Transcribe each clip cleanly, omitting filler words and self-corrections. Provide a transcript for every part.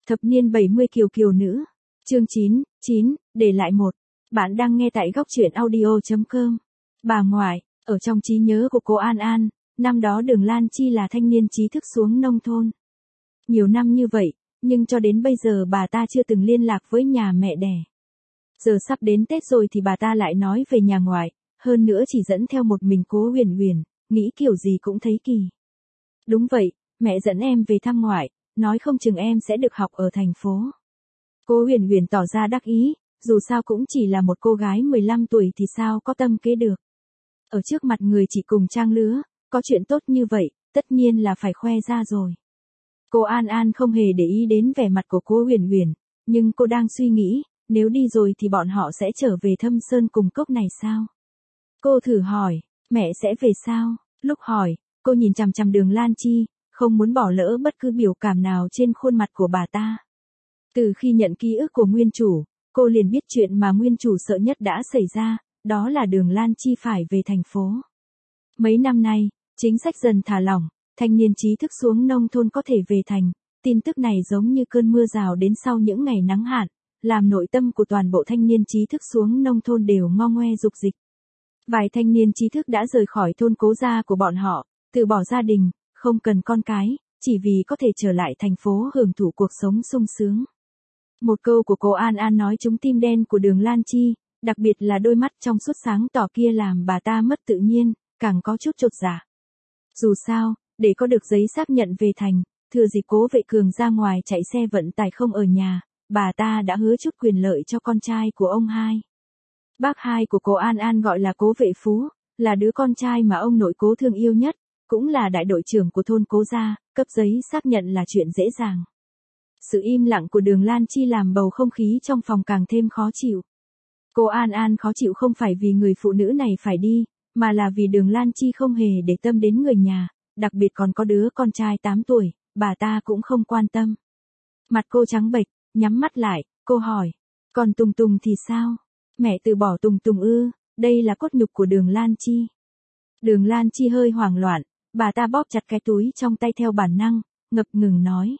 Thập niên 70 kiều kiều nữ. Chương 9, để lại một. Bạn đang nghe tại góc truyện audio.com. Bà ngoại, ở trong trí nhớ của cô An An, năm đó Đường Lan Chi là thanh niên trí thức xuống nông thôn. Nhiều năm như vậy, nhưng cho đến bây giờ bà ta chưa từng liên lạc với nhà mẹ đẻ. Giờ sắp đến Tết rồi thì bà ta lại nói về nhà ngoại, hơn nữa chỉ dẫn theo một mình cố Huyền Huyền, nghĩ kiểu gì cũng thấy kỳ. Đúng vậy, mẹ dẫn em về thăm ngoại, nói không chừng em sẽ được học ở thành phố. Cố Huyền Huyền tỏ ra đắc ý, dù sao cũng chỉ là một cô gái 15 tuổi thì sao có tâm kế được. Ở trước mặt người chỉ cùng trang lứa, có chuyện tốt như vậy, tất nhiên là phải khoe ra rồi. Cô An An không hề để ý đến vẻ mặt của cô Huyền Huyền, nhưng cô đang suy nghĩ, nếu đi rồi thì bọn họ sẽ trở về Thâm Sơn cùng cốc này sao? Cô thử hỏi, mẹ sẽ về sao? Lúc hỏi, cô nhìn chằm chằm Đường Lan Chi, không muốn bỏ lỡ bất cứ biểu cảm nào trên khuôn mặt của bà ta. Từ khi nhận ký ức của nguyên chủ, cô liền biết chuyện mà nguyên chủ sợ nhất đã xảy ra, đó là Đường Lan Chi phải về thành phố. Mấy năm nay, chính sách dần thả lỏng, thanh niên trí thức xuống nông thôn có thể về thành, tin tức này giống như cơn mưa rào đến sau những ngày nắng hạn, làm nội tâm của toàn bộ thanh niên trí thức xuống nông thôn đều ngo ngoe dục dịch. Vài thanh niên trí thức đã rời khỏi thôn cố gia của bọn họ, từ bỏ gia đình, không cần con cái, chỉ vì có thể trở lại thành phố hưởng thụ cuộc sống sung sướng. Một câu của cô An An nói trúng tim đen của Đường Lan Chi, đặc biệt là đôi mắt trong suốt sáng tỏ kia làm bà ta mất tự nhiên, càng có chút chột dạ. Dù sao, để có được giấy xác nhận về thành, thừa dịp Cố Vệ Cường ra ngoài chạy xe vận tải không ở nhà, bà ta đã hứa chút quyền lợi cho con trai của ông hai. Bác hai của cô An An gọi là Cố Vệ Phú, là đứa con trai mà ông nội Cố thương yêu nhất, cũng là đại đội trưởng của thôn Cố gia, cấp giấy xác nhận là chuyện dễ dàng. Sự im lặng của Đường Lan Chi làm bầu không khí trong phòng càng thêm khó chịu. Cô An An khó chịu không phải vì người phụ nữ này phải đi, mà là vì Đường Lan Chi không hề để tâm đến người nhà, đặc biệt còn có đứa con trai 8 tuổi, bà ta cũng không quan tâm. Mặt cô trắng bệch, nhắm mắt lại, cô hỏi, còn Tùng Tùng thì sao? Mẹ từ bỏ Tùng Tùng ư? Đây là cốt nhục của Đường Lan Chi. Đường Lan Chi hơi hoảng loạn, bà ta bóp chặt cái túi trong tay theo bản năng, ngập ngừng nói.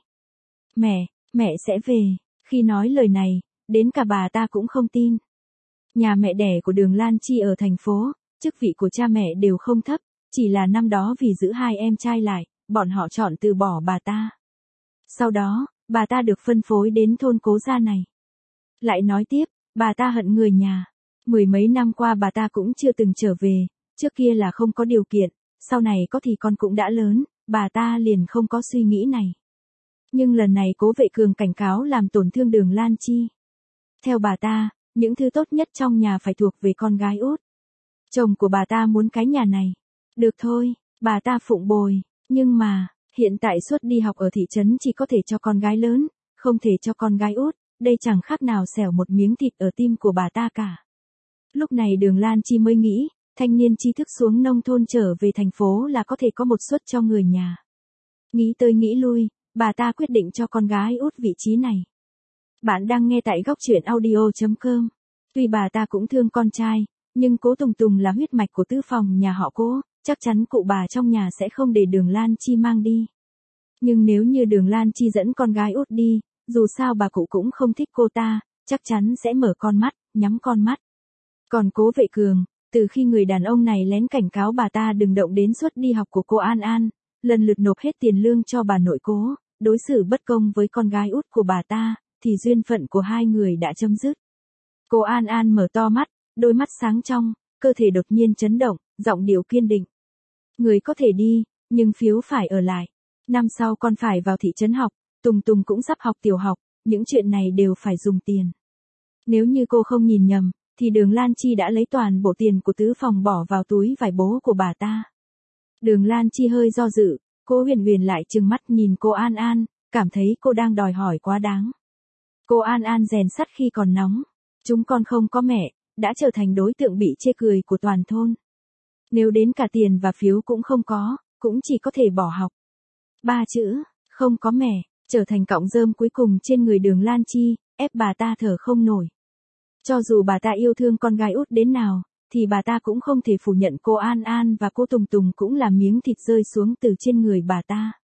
Mẹ sẽ về. Khi nói lời này, đến cả bà ta cũng không tin. Nhà mẹ đẻ của Đường Lan Chi ở thành phố, chức vị của cha mẹ đều không thấp, chỉ là năm đó vì giữ hai em trai lại, bọn họ chọn từ bỏ bà ta. Sau đó, bà ta được phân phối đến thôn Cố gia này. Lại nói tiếp, bà ta hận người nhà. Mười mấy năm qua bà ta cũng chưa từng trở về, trước kia là không có điều kiện, sau này có thì con cũng đã lớn, bà ta liền không có suy nghĩ này. Nhưng lần này Cố Vệ Cường cảnh cáo làm tổn thương Đường Lan Chi. Theo bà ta, những thứ tốt nhất trong nhà phải thuộc về con gái út. Chồng của bà ta muốn cái nhà này. Được thôi, bà ta phụng bồi, nhưng mà, hiện tại suốt đi học ở thị trấn chỉ có thể cho con gái lớn, không thể cho con gái út, đây chẳng khác nào xẻo một miếng thịt ở tim của bà ta cả. Lúc này Đường Lan Chi mới nghĩ, thanh niên trí thức xuống nông thôn trở về thành phố là có thể có một suất cho người nhà. Nghĩ tới nghĩ lui, bà ta quyết định cho con gái út vị trí này. Bạn đang nghe tại góc truyện audio.com. Tuy bà ta cũng thương con trai, nhưng Cố Tùng Tùng là huyết mạch của tứ phòng nhà họ Cố, chắc chắn cụ bà trong nhà sẽ không để Đường Lan Chi mang đi. Nhưng nếu như Đường Lan Chi dẫn con gái út đi, dù sao bà cụ cũng không thích cô ta, chắc chắn sẽ mở con mắt, nhắm con mắt. Còn Cố Vệ Cường, từ khi người đàn ông này lén cảnh cáo bà ta đừng động đến suất đi học của cô An An, lần lượt nộp hết tiền lương cho bà nội Cố, đối xử bất công với con gái út của bà ta, thì duyên phận của hai người đã chấm dứt. Cô An An mở to mắt, đôi mắt sáng trong, cơ thể đột nhiên chấn động, giọng điệu kiên định. Người có thể đi, nhưng phiếu phải ở lại. Năm sau con phải vào thị trấn học, Tùng Tùng cũng sắp học tiểu học, những chuyện này đều phải dùng tiền. Nếu như cô không nhìn nhầm, thì Đường Lan Chi đã lấy toàn bộ tiền của tứ phòng bỏ vào túi vải bố của bà ta. Đường Lan Chi hơi do dự, cô Huyền Huyền lại trừng mắt nhìn cô An An, cảm thấy cô đang đòi hỏi quá đáng. Cô An An rèn sắt khi còn nóng. Chúng con không có mẹ, đã trở thành đối tượng bị chê cười của toàn thôn. Nếu đến cả tiền và phiếu cũng không có, cũng chỉ có thể bỏ học. Ba chữ, không có mẹ, trở thành cọng rơm cuối cùng trên người Đường Lan Chi, ép bà ta thở không nổi. Cho dù bà ta yêu thương con gái út đến nào, thì bà ta cũng không thể phủ nhận cô An An và cô Tùng Tùng cũng là miếng thịt rơi xuống từ trên người bà ta.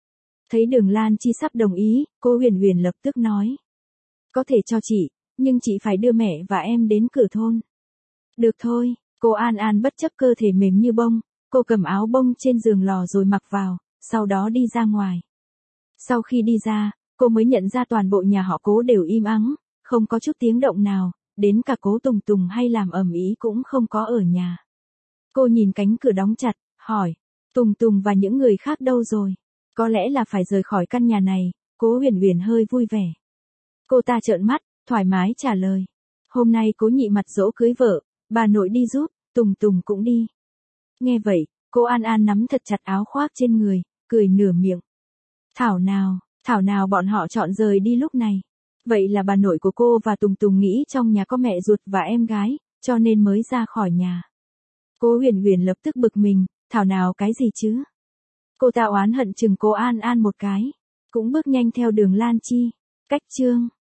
Thấy Đường Lan Chi sắp đồng ý, cô Huyền Huyền lập tức nói. Có thể cho chị, nhưng chị phải đưa mẹ và em đến cửa thôn. Được thôi, cô An An bất chấp cơ thể mềm như bông, cô cầm áo bông trên giường lò rồi mặc vào, sau đó đi ra ngoài. Sau khi đi ra, cô mới nhận ra toàn bộ nhà họ Cố đều im ắng, không có chút tiếng động nào, đến cả Cố Tùng Tùng hay làm ầm ĩ cũng không có ở nhà. Cô nhìn cánh cửa đóng chặt, hỏi, Tùng Tùng và những người khác đâu rồi? Có lẽ là phải rời khỏi căn nhà này, Cố Huyền Huyền hơi vui vẻ. Cô ta trợn mắt, thoải mái trả lời. Hôm nay Cố Nhị Mặt giỗ cưới vợ, bà nội đi giúp, Tùng Tùng cũng đi. Nghe vậy, cô An An nắm thật chặt áo khoác trên người, cười nửa miệng. Thảo nào bọn họ chọn rời đi lúc này. Vậy là bà nội của cô và Tùng Tùng nghĩ trong nhà có mẹ ruột và em gái, cho nên mới ra khỏi nhà. Cố Huyền Huyền lập tức bực mình, thảo nào cái gì chứ? Cô ta oán hận chừng cô An An một cái, cũng bước nhanh theo Đường Lan Chi. Cách chương